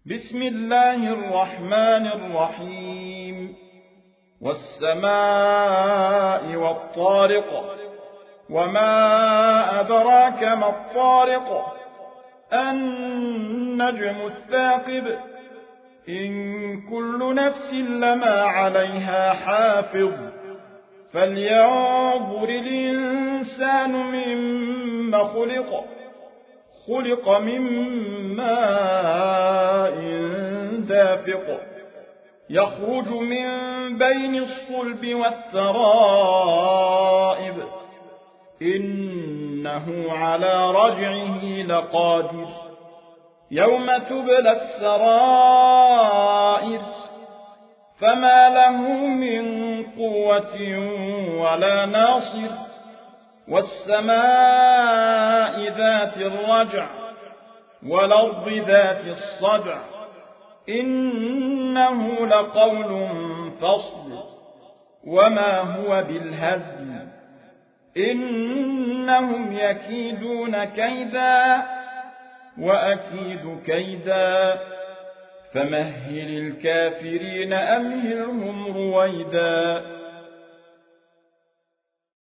بسم الله الرحمن الرحيم والسماء والطارق وما أدراك ما الطارق النجم الثاقب إن كل نفس لما عليها حافظ فلينظر الإنسان مما خلق من ماء دافق يخرج من بين الصلب والترائب إنه على رجعه لقادر يوم تبلى السرائر فما له من قوة ولا ناصر والسماء ذات الرجع والأرض ذات الصدع إنه لقول فصل وما هو بالهزل إنهم يكيدون كيدا وأكيد كيدا فمهل الكافرين أمهلهم رويدا